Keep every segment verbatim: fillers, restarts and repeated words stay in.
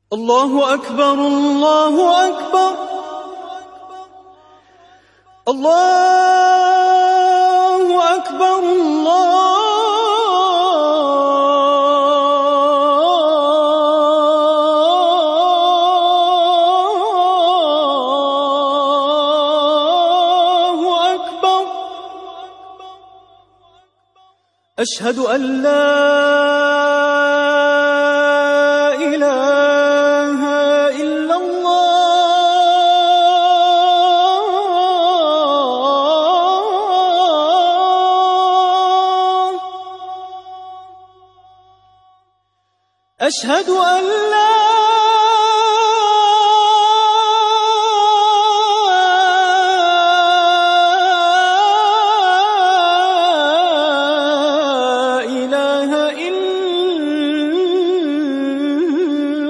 الله أكبر الله أكبر الله أكبر الله أكبر. أشهد أن لا أشهد أن لا إله إلا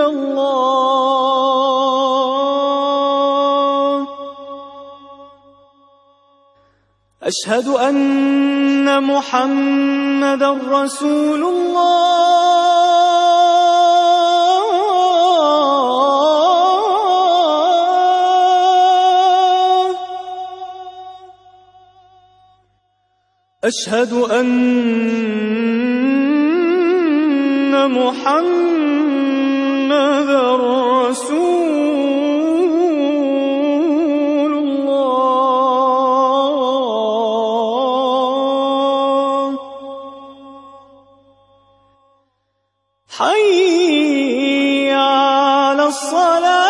الله. أشهد أن محمدًا رسول الله. أشهد أن محمدًا رسول الله. حي على الصلاة.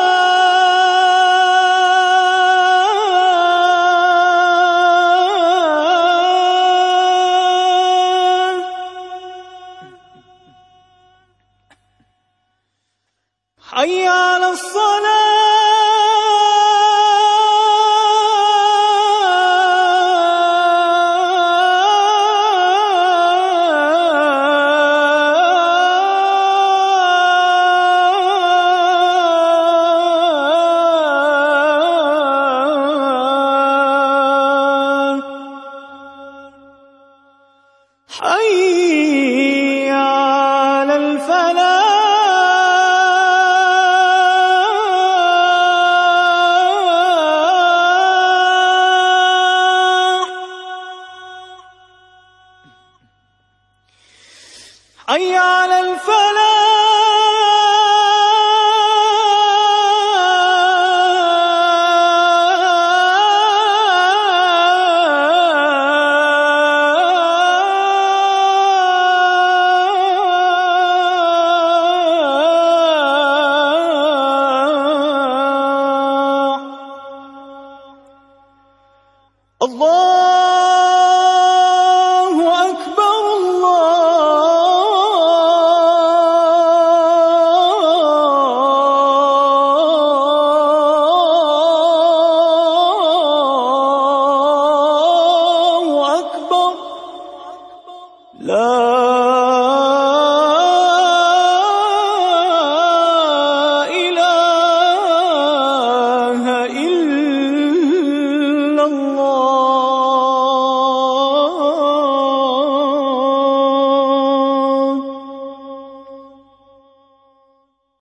حي على الصلاة. حي على الفلاح. حي على الفلاح. الله أكبر الله أكبر. لا